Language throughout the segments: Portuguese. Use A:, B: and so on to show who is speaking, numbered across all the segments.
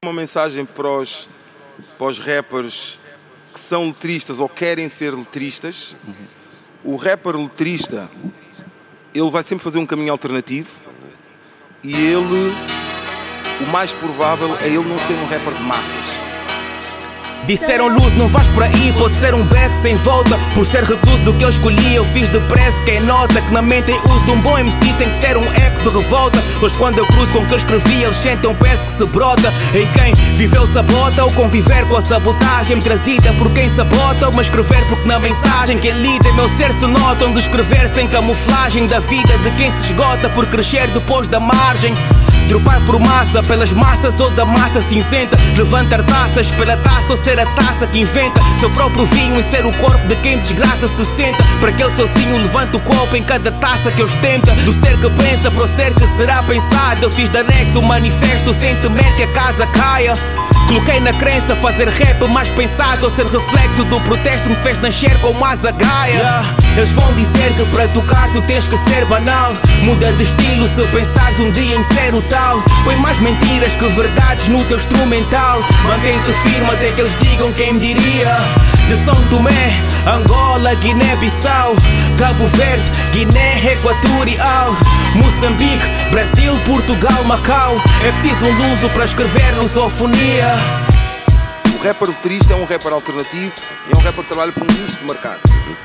A: Uma mensagem para os rappers que são letristas ou querem ser letristas. O rapper letrista, ele vai sempre fazer um caminho alternativo e o mais provável é ele não ser um rapper de massas.
B: Disseram luz, não vais por aí, pode ser um back sem volta. Por ser recluso do que eu escolhi, eu fiz depressa. Quem nota que na mente em uso de um bom MC tem que ter um eco de revolta. Hoje quando eu cruzo com o que eu escrevi, eles sentem um peso que se brota. Em quem viveu sabota ou conviver com a sabotagem trazida por quem sabota, mas escrever porque na mensagem quem lida em meu ser se nota. Onde escrever sem camuflagem da vida de quem se esgota por crescer depois da margem. Dropar por massa, pelas massas ou da massa cinzenta. Levantar taças pela taça ou ser a taça que inventa seu próprio vinho e ser o corpo de quem desgraça se senta. Para aquele sozinho levanta o copo em cada taça que ostenta. Do ser que pensa para o ser que será pensado. Eu fiz de anexo o manifesto sem temer que a casa caia. Coloquei na crença fazer rap mais pensado ou ser reflexo do protesto me fez nascer como asa gaia. Eles vão dizer que para tocar tu tens que ser banal. Muda de estilo se pensares um dia em ser o tal. Põe mais mentiras que verdades no teu instrumental. Mantém-te firme até que eles digam quem me diria. De São Tomé, Angola, Guiné-Bissau, Cabo Verde, Guiné Equatorial, Moçambique, Brasil, Portugal, Macau. É preciso um luso para escrever lusofonia.
A: O rapper letrista é um rapper alternativo e é um rapper que trabalha para um nicho de mercado.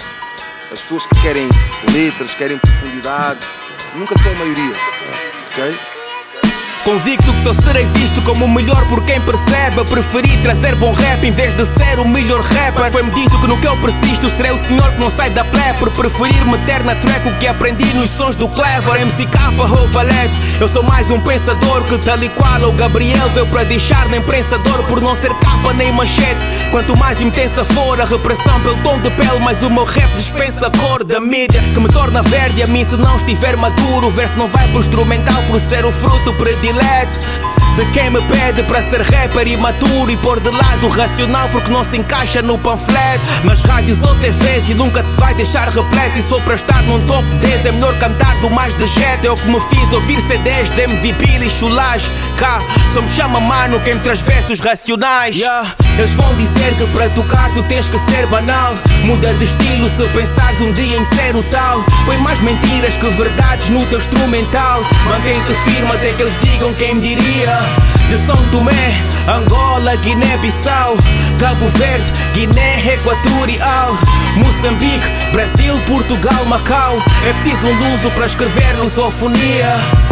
A: As pessoas que querem letras, querem profundidade, nunca são a maioria, ok?
B: Convicto que só serei visto como o melhor por quem percebe. Eu preferi trazer bom rap em vez de ser o melhor rapper. Foi-me dito que no que eu persisto serei o senhor que não sai da plebe. Por preferir meter na track o que aprendi nos sons do Clever. MCK ou Valete, eu sou mais um pensador que tal e qual o Gabriel veio para deixar nem prensador. Por não ser capa nem manchete. Quanto mais intensa for a repressão pelo tom de pele, mais o meu rap dispensa a cor da mídia que me torna verde a mim se não estiver maduro. O verso não vai pro instrumental por ser o fruto predileto de quem me pede para ser rapper imaturo e pôr de lado o racional porque não se encaixa no panfleto. Nas rádios ou TVs e nunca te vai deixar repleto. E sou para estar num top 10 é melhor cantar do mais de jet. É o que me fiz ouvir CDs de MVP e chulage. Cá só me chama mano quem me traz versos racionais. Eles vão dizer que para tocar tu tens que ser banal. Muda de estilo se pensares um dia em ser o tal. Põe mais mentiras que verdades no teu instrumental. Mantém-te firme até que eles digam quem me diria. De São Tomé, Angola, Guiné-Bissau, Cabo Verde, Guiné Equatorial, Moçambique, Brasil, Portugal, Macau. É preciso um luso para escrever lusofonia.